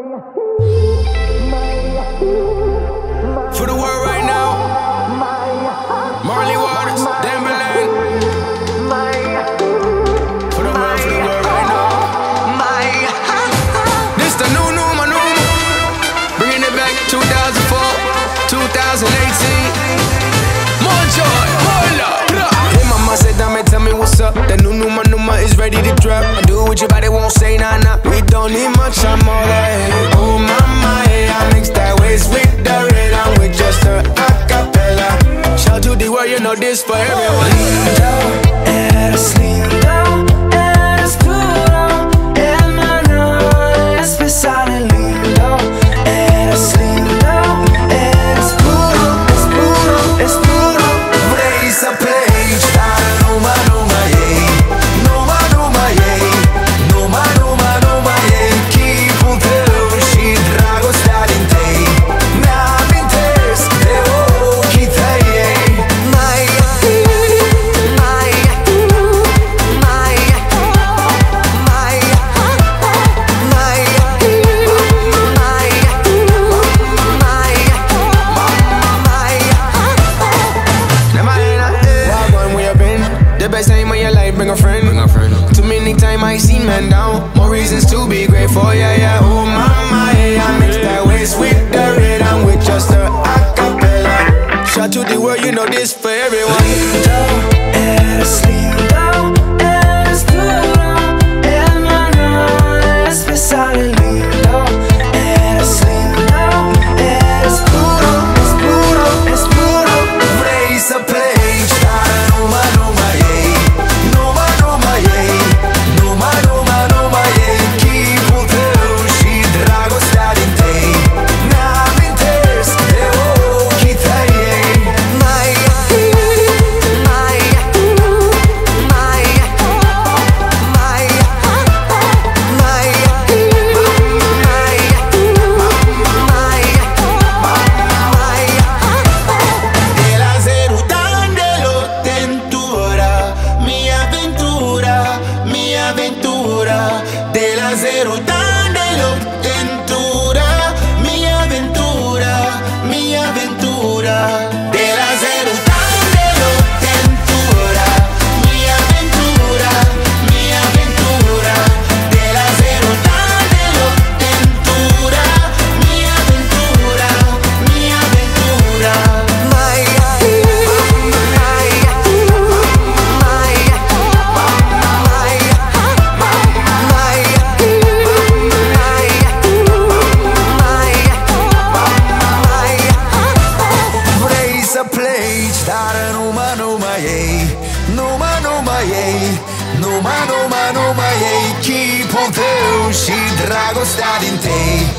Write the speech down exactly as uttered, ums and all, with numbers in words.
For the world right now, Marley Waters, Timbaland. For the world, for the world right now. This the new, new, my new, bringing it back two thousand four, two thousand eighteen. More joy, more love. Hey mama said, dame, tell me what's up. The new, new, my new, my is ready to drop. I do what your body won't say, nah, nah. We don't need much, I'm all that. Oh mama, hey, I mix that waist with the rhythm with just a acapella. Shout to the world, you know this for everyone. Lindo, eres lindo, eres puro, hermano, especial y lindo. Eres lindo, eres puro, es puro, es puro. Vrei să pleci, dar numai, numai ei, numai, numai ei, numai, numai, numai ei. Chipul tău și dragostea din tei mi-amintesc de ochii tăi ei. Mai, mai, mai, mai, mai, mai, Walk on where you been. The best time of your life, bring a friend. Bring a friend. Too many times I seen men down. More reasons to be grateful, yeah, yeah. Oh mama, yeah, I mix that waist with the rhythm with just a acapella. Shout to the world, you know this for everyone. lindo, eres lindo, eres puro, hermano, especial y lindo. Eres lindo, eres puro, es puro, es puro. Vrei să pleci, dar numai, numai ei, numai, numai ei, numai, numai, numai ei. Chipul tău și dragostea din tei mi-amintesc de ochii tăi ei. Mai, mai, mai, mai, mai, mai, De la zero dandelo tentura, mi avventura, mi avventura. De la zero dandelo tentura, mi avventura, mi avventura. De la zero dandelo tentura, mi avventura, mi avventura. De la zero dandelo tentura, mi avventura, mi avventura. mai, Vrei să pleci, dar numai, numai ei, numai, numai ei, numai, numai, numai ei. Chipul tău și dragostea din tei